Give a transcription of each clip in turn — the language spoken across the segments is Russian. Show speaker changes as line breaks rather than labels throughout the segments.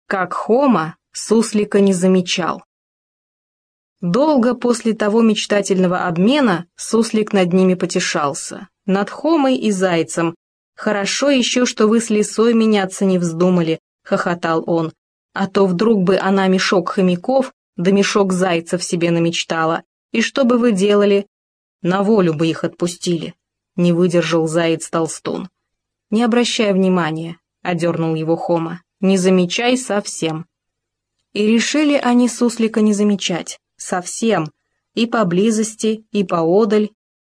Как Хома суслика не замечал. Долго после того мечтательного обмена суслик над ними потешался, над Хомой и Зайцем. «Хорошо еще, что вы с лисой меняться не вздумали», — хохотал он, «а то вдруг бы она мешок хомяков да мешок зайцев себе намечтала, и что бы вы делали? На волю бы их отпустили», — не выдержал заяц-толстун. «Не обращай внимания», — одернул его Хома, — «не замечай совсем». И решили они суслика не замечать, совсем, и поблизости, и поодаль,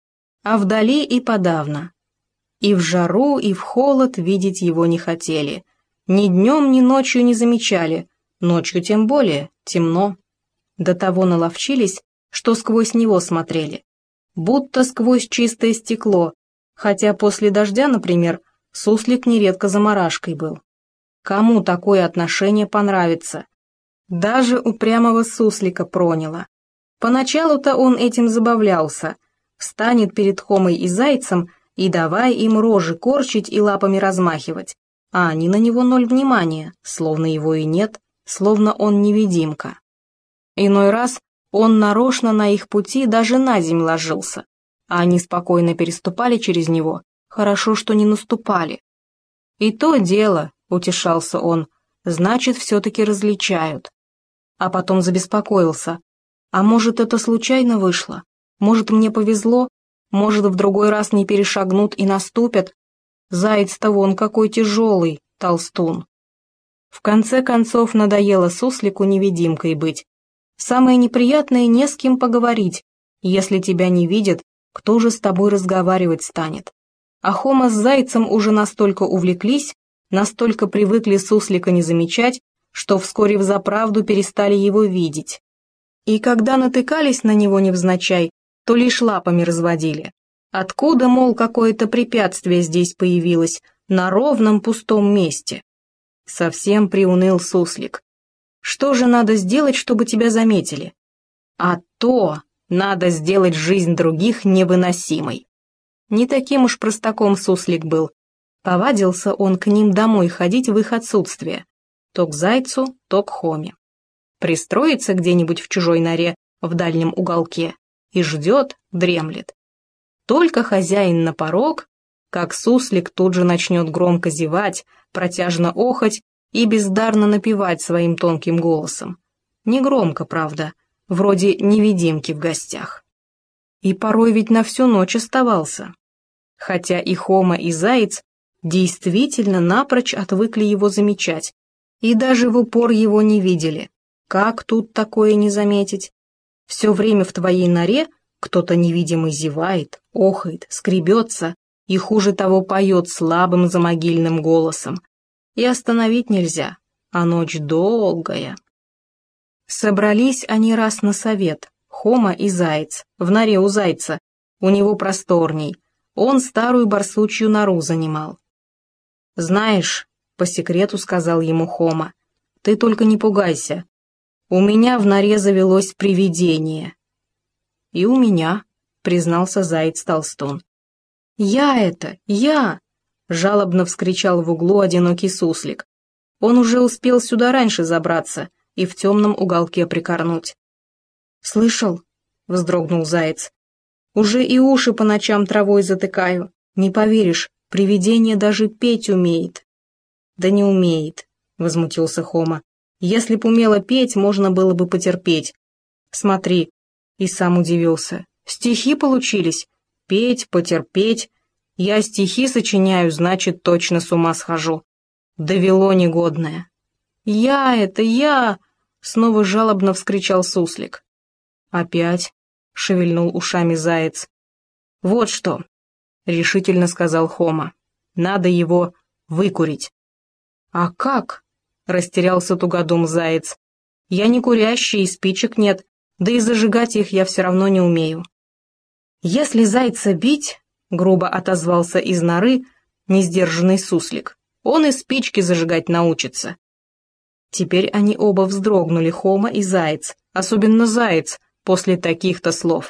а вдали и подавно. И в жару, и в холод видеть его не хотели, ни днем, ни ночью не замечали, ночью тем более, темно. До того наловчились, что сквозь него смотрели, будто сквозь чистое стекло, хотя после дождя, например, суслик нередко замарашкой был. Кому такое отношение понравится? Даже упрямого суслика проняло. Поначалу-то он этим забавлялся, встанет перед Хомой и Зайцем и давай им рожи корчить и лапами размахивать, а они на него ноль внимания, словно его и нет, словно он невидимка. Иной раз он нарочно на их пути даже на земь ложился, а они спокойно переступали через него, хорошо, что не наступали. «И то дело», — утешался он, — «значит, все-таки различают». А потом забеспокоился. «А может, это случайно вышло? Может, мне повезло? Может, в другой раз не перешагнут и наступят? Заяц-то вон какой тяжелый, толстун». В конце концов надоело суслику невидимкой быть. Самое неприятное — не с кем поговорить. Если тебя не видят, кто же с тобой разговаривать станет? А Хома с Зайцем уже настолько увлеклись, настолько привыкли суслика не замечать, что вскоре взаправду перестали его видеть. И когда натыкались на него невзначай, то лишь лапами разводили. Откуда, мол, какое-то препятствие здесь появилось, на ровном пустом месте? Совсем приуныл суслик. Что же надо сделать, чтобы тебя заметили? А то надо сделать жизнь других невыносимой. Не таким уж простаком суслик был. Повадился он к ним домой ходить в их отсутствие. То к Зайцу, то к Хоме. Пристроится где-нибудь в чужой норе в дальнем уголке и ждет, дремлет. Только хозяин на порог, как суслик тут же начнет громко зевать, протяжно охать и бездарно напевать своим тонким голосом. Негромко, правда, вроде невидимки в гостях. И порой ведь на всю ночь оставался. Хотя и Хома, и Заяц действительно напрочь отвыкли его замечать, и даже в упор его не видели. Как тут такое не заметить? Все время в твоей норе кто-то невидимый зевает, охает, скребется и хуже того поет слабым замогильным голосом. И остановить нельзя, а ночь долгая. Собрались они раз на совет, Хома и Заяц, в норе у Зайца, у него просторней, он старую барсучью нору занимал. «Знаешь», — по секрету сказал ему Хома, — «ты только не пугайся, у меня в норе завелось привидение». «И у меня», — признался Заяц-толстун. «Я это, я!» — жалобно вскричал в углу одинокий суслик. Он уже успел сюда раньше забраться и в темном уголке прикорнуть. «Слышал?» — вздрогнул Заяц. «Уже и уши по ночам травой затыкаю. Не поверишь, привидение даже петь умеет». «Да не умеет», — возмутился Хома. «Если б умела петь, можно было бы потерпеть. Смотри». И сам удивился. «Стихи получились? Петь, потерпеть. Я стихи сочиняю, значит, точно с ума схожу. Довело негодное». «Я это, я!» — снова жалобно вскричал суслик. «Опять?» — шевельнул ушами Заяц. «Вот что», — решительно сказал Хома. «Надо его выкурить». «А как?» — растерялся тугодум Заяц. «Я не курящий, и спичек нет, да и зажигать их я все равно не умею». «Если Зайца бить», — грубо отозвался из норы несдержанный суслик, «он и спички зажигать научится». Теперь они оба вздрогнули, Хома и Заяц, особенно Заяц, после таких-то слов.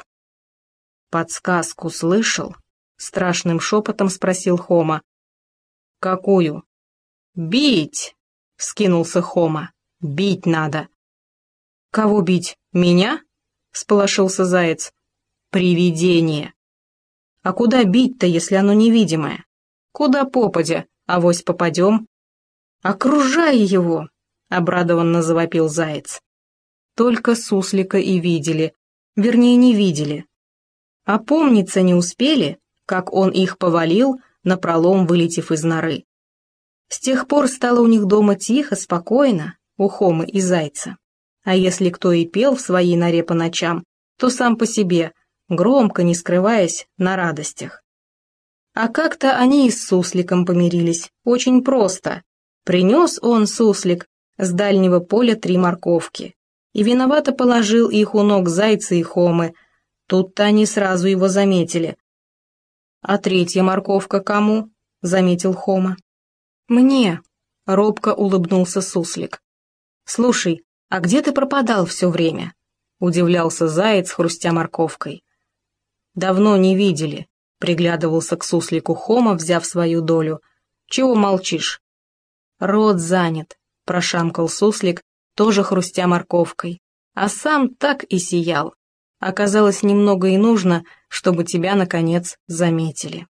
«Подсказку слышал?» — страшным шепотом спросил Хома. «Какую?» «Бить!» — вскинулся Хома. Бить надо». «Кого бить? Меня?» — всполошился заяц. «Привидение». «А куда бить-то, если оно невидимое?» «Куда попадя, авось попадем». «Окружай его!» — обрадованно завопил заяц. Только суслика и видели, вернее, не видели. Опомниться не успели, как он их повалил, напролом вылетев из норы. С тех пор стало у них дома тихо, спокойно, у Хомы и Зайца. А если кто и пел в своей норе по ночам, то сам по себе, громко, не скрываясь, на радостях. А как-то они и с сусликом помирились, очень просто. Принес он, суслик, с дальнего поля 3 морковки и виновато положил их у ног Зайца и Хомы. Тут-то они сразу его заметили. «А 3-я морковка кому?» — заметил Хома. «Мне», — робко улыбнулся суслик. «Слушай, а где ты пропадал все время?» — удивлялся заяц, хрустя морковкой. «Давно не видели», — приглядывался к суслику Хома, взяв свою долю. «Чего молчишь?» «Рот занят», — прошамкал суслик, тоже хрустя морковкой, а сам так и сиял. Оказалось, немного и нужно, чтобы тебя, наконец, заметили.